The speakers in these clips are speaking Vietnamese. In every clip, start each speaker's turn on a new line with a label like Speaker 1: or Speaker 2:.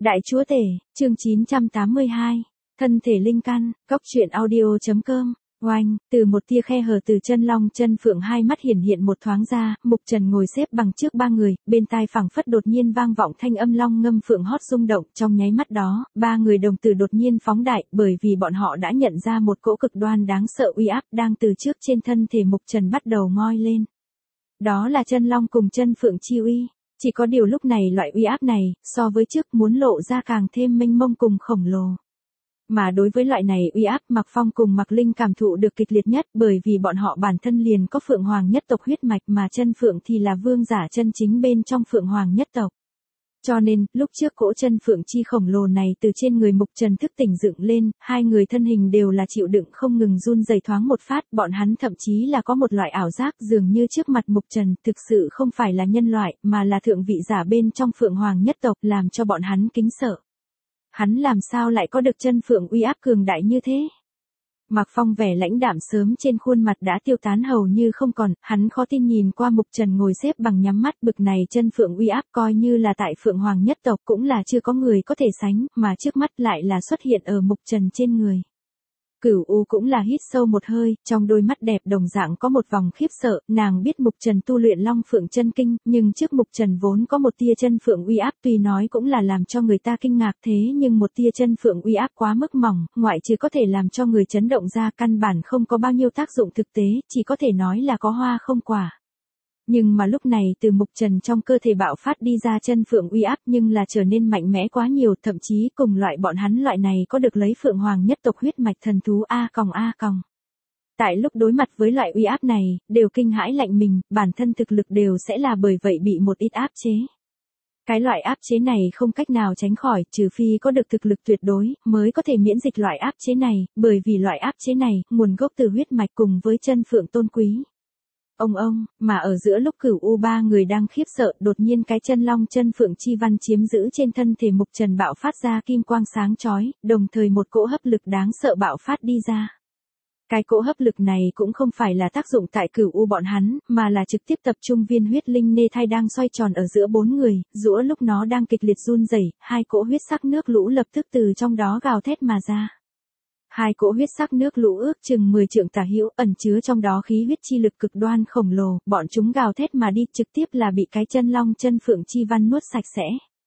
Speaker 1: Đại chúa tể, chương 982, thân thể linh căn, cóc truyện audio.com. Oanh, từ một tia khe hở từ chân long chân phượng hai mắt hiện một thoáng ra, Mục Trần ngồi xếp bằng trước ba người, bên tai phảng phất đột nhiên vang vọng thanh âm long ngâm phượng hót rung động, trong nháy mắt đó, ba người đồng tử đột nhiên phóng đại, bởi vì bọn họ đã nhận ra một cỗ cực đoan đáng sợ uy áp đang từ trước trên thân thể Mục Trần bắt đầu ngoi lên. Đó là chân long cùng chân phượng chi uy. Chỉ có điều lúc này loại uy áp này, so với trước muốn lộ ra càng thêm mênh mông cùng khổng lồ. Mà đối với loại này uy áp, Mạc Phong cùng Mạc Linh cảm thụ được kịch liệt nhất, bởi vì bọn họ bản thân liền có Phượng Hoàng nhất tộc huyết mạch, mà chân phượng thì là vương giả chân chính bên trong Phượng Hoàng nhất tộc. Cho nên, lúc trước cỗ chân phượng chi khổng lồ này từ trên người Mục Trần thức tỉnh dựng lên, hai người thân hình đều là chịu đựng không ngừng run rẩy thoáng một phát, bọn hắn thậm chí là có một loại ảo giác dường như trước mặt Mục Trần thực sự không phải là nhân loại, mà là thượng vị giả bên trong Phượng Hoàng nhất tộc, làm cho bọn hắn kính sợ. Hắn làm sao lại có được chân phượng uy áp cường đại như thế? Mạc Phong vẻ lãnh đạm sớm trên khuôn mặt đã tiêu tán hầu như không còn, hắn khó tin nhìn qua Mục Trần ngồi xếp bằng nhắm mắt, bực này chân phượng uy áp coi như là tại Phượng Hoàng nhất tộc cũng là chưa có người có thể sánh, mà trước mắt lại là xuất hiện ở Mục Trần trên người. Cửu U cũng là hít sâu một hơi, trong đôi mắt đẹp đồng dạng có một vòng khiếp sợ, nàng biết Mục Trần tu luyện Long Phượng chân kinh, nhưng trước Mục Trần vốn có một tia chân phượng uy áp, tuy nói cũng là làm cho người ta kinh ngạc thế nhưng một tia chân phượng uy áp quá mức mỏng, ngoại trừ có thể làm cho người chấn động ra, căn bản không có bao nhiêu tác dụng thực tế, chỉ có thể nói là có hoa không quả. Nhưng mà lúc này từ Mục Trần trong cơ thể bạo phát đi ra chân phượng uy áp nhưng là trở nên mạnh mẽ quá nhiều, thậm chí cùng loại bọn hắn loại này có được lấy Phượng Hoàng nhất tộc huyết mạch thần thú A còng. Tại lúc đối mặt với loại uy áp này, đều kinh hãi lạnh mình, bản thân thực lực đều sẽ là bởi vậy bị một ít áp chế. Cái loại áp chế này không cách nào tránh khỏi, trừ phi có được thực lực tuyệt đối, mới có thể miễn dịch loại áp chế này, bởi vì loại áp chế này, nguồn gốc từ huyết mạch cùng với chân phượng tôn quý. Mà ở giữa lúc Cửu U ba người đang khiếp sợ, đột nhiên cái chân long chân phượng chi văn chiếm giữ trên thân thể Mục Trần bạo phát ra kim quang sáng chói, đồng thời một cỗ hấp lực đáng sợ bạo phát đi ra. Cái cỗ hấp lực này cũng không phải là tác dụng tại Cửu U bọn hắn, mà là trực tiếp tập trung viên huyết linh nê thai đang xoay tròn ở giữa bốn người, giữa lúc nó đang kịch liệt run rẩy, hai cỗ huyết sắc nước lũ lập tức từ trong đó gào thét mà ra. Hai cỗ huyết sắc nước lũ ước chừng 10 trượng tả hữu, ẩn chứa trong đó khí huyết chi lực cực đoan khổng lồ, bọn chúng gào thét mà đi, trực tiếp là bị cái chân long chân phượng chi văn nuốt sạch sẽ.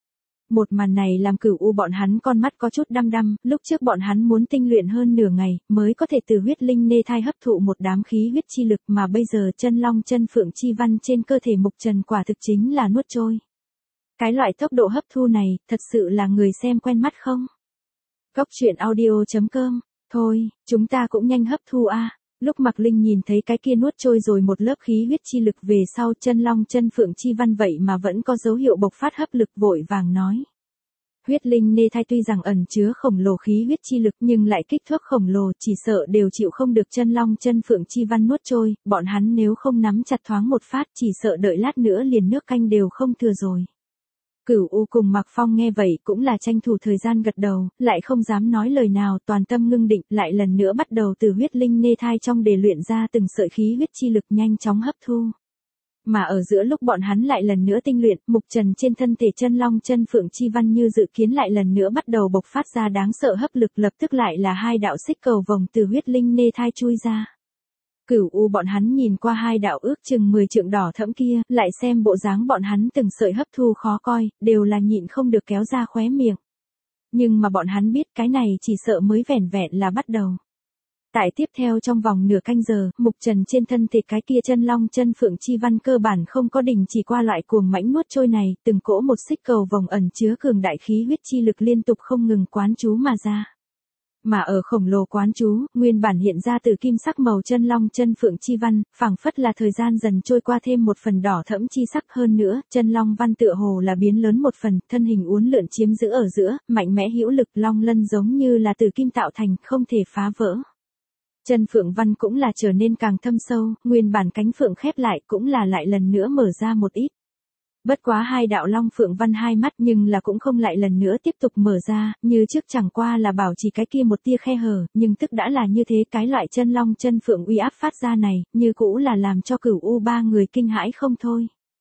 Speaker 1: Một màn này làm Cửu U bọn hắn con mắt có chút đăm, lúc trước bọn hắn muốn tinh luyện hơn nửa ngày, mới có thể từ huyết linh nê thai hấp thụ một đám khí huyết chi lực, mà bây giờ chân long chân phượng chi văn trên cơ thể Mục Trần quả thực chính là nuốt trôi. Cái loại tốc độ hấp thu này, thật sự là người xem quen mắt không? Cóc truyện audio.com. Thôi, chúng ta cũng nhanh hấp thu a. Lúc Mạc Linh nhìn thấy cái kia nuốt trôi rồi một lớp khí huyết chi lực về sau, chân long chân phượng chi văn vậy mà vẫn có dấu hiệu bộc phát hấp lực, vội vàng nói. Huyết linh nê thai tuy rằng ẩn chứa khổng lồ khí huyết chi lực nhưng lại kích thước khổng lồ, chỉ sợ đều chịu không được chân long chân phượng chi văn nuốt trôi, bọn hắn nếu không nắm chặt thoáng một phát chỉ sợ đợi lát nữa liền nước canh đều không thừa rồi. Cửu U cùng Mạc Phong nghe vậy cũng là tranh thủ thời gian gật đầu, lại không dám nói lời nào, toàn tâm ngưng định, lại lần nữa bắt đầu từ huyết linh nê thai trong để luyện ra từng sợi khí huyết chi lực nhanh chóng hấp thu. Mà ở giữa lúc bọn hắn lại lần nữa tinh luyện, Mục Trần trên thân thể chân long chân phượng chi văn như dự kiến lại lần nữa bắt đầu bộc phát ra đáng sợ hấp lực, lập tức lại là hai đạo xích cầu vồng từ huyết linh nê thai chui ra. Cửu U bọn hắn nhìn qua hai đạo ước chừng 10 trượng đỏ thẫm kia, lại xem bộ dáng bọn hắn từng sợi hấp thu khó coi, đều là nhịn không được kéo ra khóe miệng. Nhưng mà bọn hắn biết cái này chỉ sợ mới vẻn vẹn là bắt đầu. Tại tiếp theo trong vòng nửa canh giờ, Mục Trần trên thân thể cái kia chân long chân phượng chi văn cơ bản không có đình chỉ qua loại cuồng mãnh nuốt trôi này, từng cỗ một xích cầu vồng ẩn chứa cường đại khí huyết chi lực liên tục không ngừng quán chú mà ra. Mà ở khổng lồ quán chú, nguyên bản hiện ra từ kim sắc màu chân long chân phượng chi văn, phảng phất là thời gian dần trôi qua thêm một phần đỏ thẫm chi sắc hơn nữa, chân long văn tựa hồ là biến lớn một phần, thân hình uốn lượn chiếm giữ ở giữa, mạnh mẽ hữu lực, long lân giống như là từ kim tạo thành, không thể phá vỡ. Chân phượng văn cũng là trở nên càng thâm sâu, nguyên bản cánh phượng khép lại cũng là lại lần nữa mở ra một ít. Bất quá hai đạo long phượng văn hai mắt nhưng là cũng không lại lần nữa tiếp tục mở ra, như trước chẳng qua là bảo trì cái kia một tia khe hở, nhưng tức đã là như thế, cái loại chân long chân phượng uy áp phát ra này, như cũ là làm cho Cửu U ba người kinh hãi không thôi.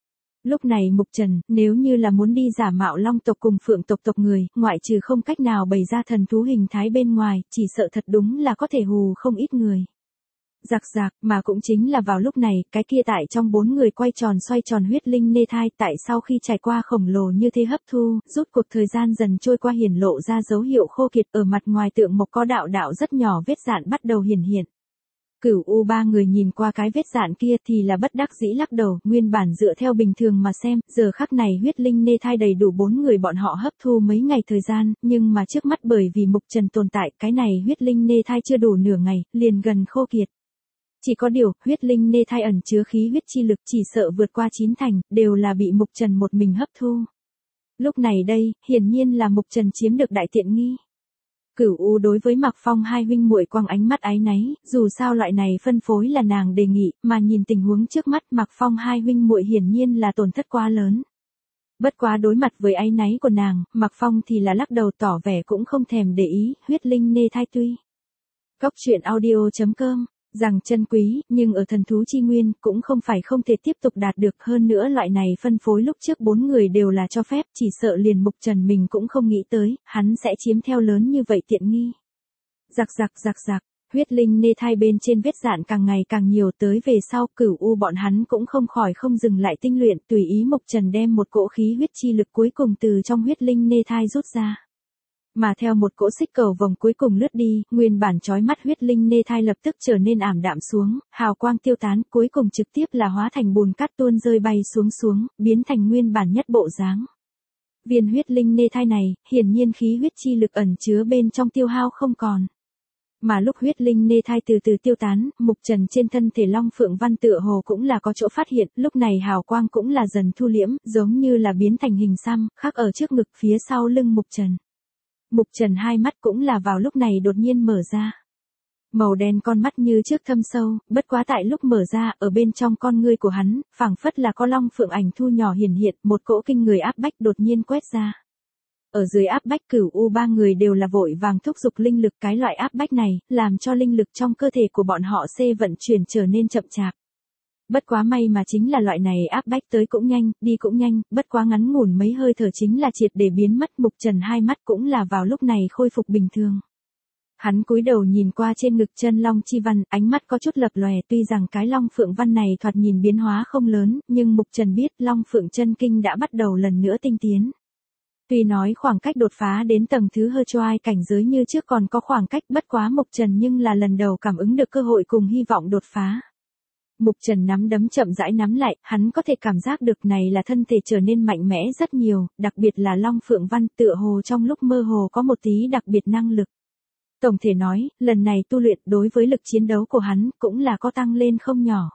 Speaker 1: Lúc này Mục Trần, nếu như là muốn đi giả mạo Long tộc cùng Phượng tộc người, ngoại trừ không cách nào bày ra thần thú hình thái bên ngoài, chỉ sợ thật đúng là có thể hù không ít người. Rạc rạc, mà cũng chính là vào lúc này, cái kia tại trong 4 người quay tròn xoay tròn huyết linh nê thai, tại sau khi trải qua khổng lồ như thế hấp thu, rút cuộc thời gian dần trôi qua hiển lộ ra dấu hiệu khô kiệt, ở mặt ngoài tượng mộc có đạo đạo rất nhỏ vết dạn bắt đầu hiển hiện. Cửu U ba người nhìn qua cái vết dạn kia thì là bất đắc dĩ lắc đầu, nguyên bản dựa theo bình thường mà xem, giờ khắc này huyết linh nê thai đầy đủ 4 người bọn họ hấp thu mấy ngày thời gian, nhưng mà trước mắt bởi vì Mục Trần tồn tại, cái này huyết linh nê thai chưa đủ nửa ngày, liền gần khô kiệt. Chỉ có điều, huyết linh nê thai ẩn chứa khí huyết chi lực chỉ sợ vượt qua 9 thành, đều là bị Mục Trần một mình hấp thu. Lúc này đây, hiển nhiên là Mục Trần chiếm được đại tiện nghi. Cửu U đối với Mạc Phong hai huynh muội quăng ánh mắt áy náy, dù sao loại này phân phối là nàng đề nghị, mà nhìn tình huống trước mắt Mạc Phong hai huynh muội hiển nhiên là tổn thất quá lớn. Bất quá đối mặt với áy náy của nàng, Mạc Phong thì là lắc đầu tỏ vẻ cũng không thèm để ý, huyết linh nê thai tuy. Cóc truyện audio.com rằng chân quý, nhưng ở thần thú chi nguyên, cũng không phải không thể tiếp tục đạt được, hơn nữa loại này phân phối lúc trước 4 người đều là cho phép, chỉ sợ liền Mục Trần mình cũng không nghĩ tới, hắn sẽ chiếm theo lớn như vậy tiện nghi. Rạc rạc, huyết linh nê thai bên trên vết dạn càng ngày càng nhiều, tới về sau, Cửu U bọn hắn cũng không khỏi không dừng lại tinh luyện, tùy ý Mục Trần đem một cỗ khí huyết chi lực cuối cùng từ trong huyết linh nê thai rút ra. Mà theo một cỗ xích cầu vòng cuối cùng lướt đi, nguyên bản chói mắt huyết linh nê thai lập tức trở nên ảm đạm xuống, hào quang tiêu tán, cuối cùng trực tiếp là hóa thành bùn cát tuôn rơi bay xuống, biến thành nguyên bản nhất bộ dáng. Viên huyết linh nê thai này, hiển nhiên khí huyết chi lực ẩn chứa bên trong tiêu hao không còn. Mà lúc huyết linh nê thai từ từ tiêu tán, Mục Trần trên thân thể Long Phượng Văn tựa hồ cũng là có chỗ phát hiện, lúc này hào quang cũng là dần thu liễm, giống như là biến thành hình xăm, khắc ở trước ngực phía sau lưng Mục Trần. Mục Trần hai mắt cũng là vào lúc này đột nhiên mở ra. Màu đen con mắt như trước thâm sâu, bất quá tại lúc mở ra, ở bên trong con ngươi của hắn, phảng phất là có Long Phượng ảnh thu nhỏ hiển hiện, một cỗ kinh người áp bách đột nhiên quét ra. Ở dưới áp bách Cửu U ba người đều là vội vàng thúc giục linh lực, cái loại áp bách này, làm cho linh lực trong cơ thể của bọn họ vận chuyển trở nên chậm chạp. Bất quá may mà chính là loại này áp bách tới cũng nhanh, đi cũng nhanh, bất quá ngắn ngủn mấy hơi thở chính là triệt để biến mất. Mục Trần hai mắt cũng là vào lúc này khôi phục bình thường. Hắn cúi đầu nhìn qua trên ngực chân long chi văn, ánh mắt có chút lập lòe, tuy rằng cái Long Phượng Văn này thoạt nhìn biến hóa không lớn, nhưng Mục Trần biết Long Phượng chân kinh đã bắt đầu lần nữa tinh tiến. Tuy nói khoảng cách đột phá đến tầng thứ hơ choai cảnh giới như trước còn có khoảng cách, bất quá Mục Trần nhưng là lần đầu cảm ứng được cơ hội cùng hy vọng đột phá. Mục Trần nắm đấm chậm rãi nắm lại, hắn có thể cảm giác được này là thân thể trở nên mạnh mẽ rất nhiều, đặc biệt là Long Phượng Văn tựa hồ trong lúc mơ hồ có một tí đặc biệt năng lực. Tổng thể nói, lần này tu luyện đối với lực chiến đấu của hắn cũng là có tăng lên không nhỏ.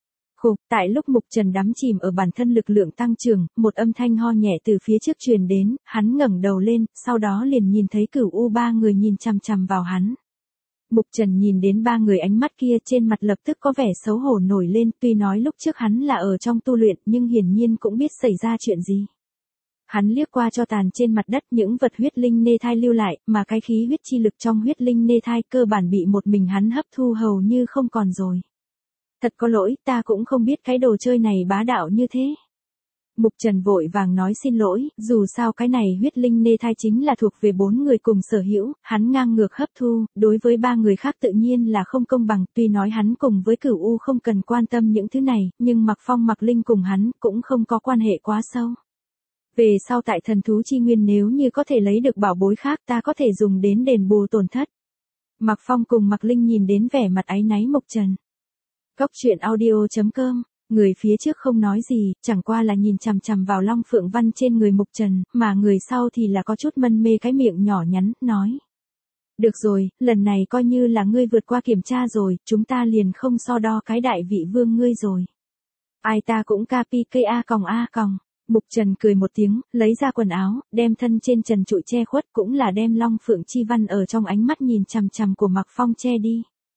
Speaker 1: Tại lúc Mục Trần đắm chìm ở bản thân lực lượng tăng trưởng, một âm thanh ho nhẹ từ phía trước truyền đến, hắn ngẩng đầu lên, sau đó liền nhìn thấy Cửu U ba người nhìn chằm chằm vào hắn. Mục Trần nhìn đến ba người ánh mắt kia trên mặt lập tức có vẻ xấu hổ nổi lên, tuy nói lúc trước hắn là ở trong tu luyện nhưng hiển nhiên cũng biết xảy ra chuyện gì. Hắn liếc qua cho tàn trên mặt đất những vật huyết linh nê thai lưu lại, mà cái khí huyết chi lực trong huyết linh nê thai cơ bản bị một mình hắn hấp thu hầu như không còn rồi. Thật có lỗi, ta cũng không biết cái đồ chơi này bá đạo như thế. Mục Trần vội vàng nói xin lỗi, dù sao cái này huyết linh nê thai chính là thuộc về 4 người cùng sở hữu, hắn ngang ngược hấp thu, đối với 3 người khác tự nhiên là không công bằng, tuy nói hắn cùng với Cửu U không cần quan tâm những thứ này, nhưng Mạc Phong Mạc Linh cùng hắn cũng không có quan hệ quá sâu. Về sau tại thần thú chi nguyên nếu như có thể lấy được bảo bối khác ta có thể dùng đến đền bù tổn thất. Mạc Phong cùng Mạc Linh nhìn đến vẻ mặt áy náy Mục Trần. Cóc truyện audio.com Người phía trước không nói gì, chẳng qua là nhìn chằm chằm vào Long Phượng Văn trên người Mục Trần, mà người sau thì là có chút mân mê cái miệng nhỏ nhắn, nói. Được rồi, lần này coi như là ngươi vượt qua kiểm tra rồi, chúng ta liền không so đo cái đại vị vương ngươi rồi. Ai ta cũng KPKA còng. Mục Trần cười một tiếng, lấy ra quần áo, đem thân trên trần trụi che khuất, cũng là đem Long Phượng chi văn ở trong ánh mắt nhìn chằm chằm của Mạc Phong che đi.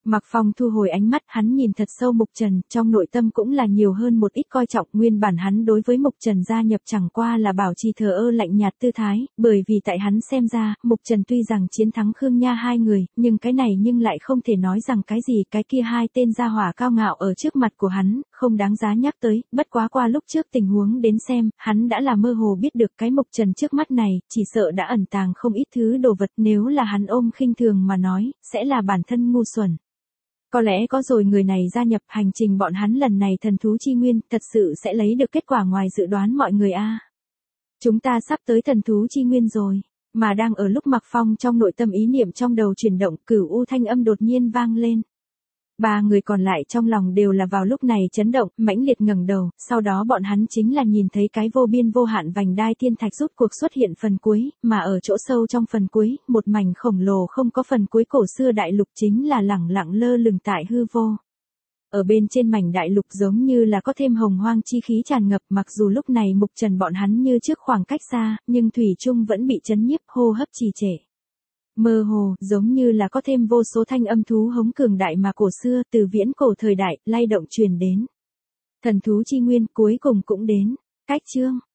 Speaker 1: Mạc Phong thu hồi ánh mắt, hắn nhìn thật sâu Mục Trần, trong nội tâm cũng là nhiều hơn một ít coi trọng, nguyên bản hắn đối với Mục Trần gia nhập chẳng qua là bảo trì thờ ơ lạnh nhạt tư thái, bởi vì tại hắn xem ra, Mục Trần tuy rằng chiến thắng Khương Nha hai người, nhưng cái này nhưng lại không thể nói rằng cái gì, cái kia hai tên gia hỏa cao ngạo ở trước mặt của hắn, không đáng giá nhắc tới, bất quá qua lúc trước tình huống đến xem, hắn đã là mơ hồ biết được cái Mục Trần trước mắt này, chỉ sợ đã ẩn tàng không ít thứ đồ vật, nếu là hắn ôm khinh thường mà nói, sẽ là bản thân ngu xuẩn. Có lẽ có rồi người này gia nhập hành trình bọn hắn lần này thần thú chi nguyên, thật sự sẽ lấy được kết quả ngoài dự đoán mọi người a. Chúng ta sắp tới thần thú chi nguyên rồi, mà đang ở lúc Mạc Phong trong nội tâm ý niệm trong đầu chuyển động, Cửu U thanh âm đột nhiên vang lên. Ba người còn lại trong lòng đều là vào lúc này chấn động, mãnh liệt ngẩng đầu, sau đó bọn hắn chính là nhìn thấy cái vô biên vô hạn vành đai thiên thạch rút cuộc xuất hiện phần cuối, mà ở chỗ sâu trong phần cuối, một mảnh khổng lồ không có phần cuối cổ xưa đại lục chính là lẳng lặng lơ lửng tại hư vô. Ở bên trên mảnh đại lục giống như là có thêm hồng hoang chi khí tràn ngập, mặc dù lúc này Mục Trần bọn hắn như trước khoảng cách xa, nhưng thủy chung vẫn bị chấn nhiếp, hô hấp trì trệ. Mơ hồ, giống như là có thêm vô số thanh âm thú hống cường đại mà cổ xưa, từ viễn cổ thời đại, lay động truyền đến. Thần thú chi nguyên cuối cùng cũng đến. Cách chương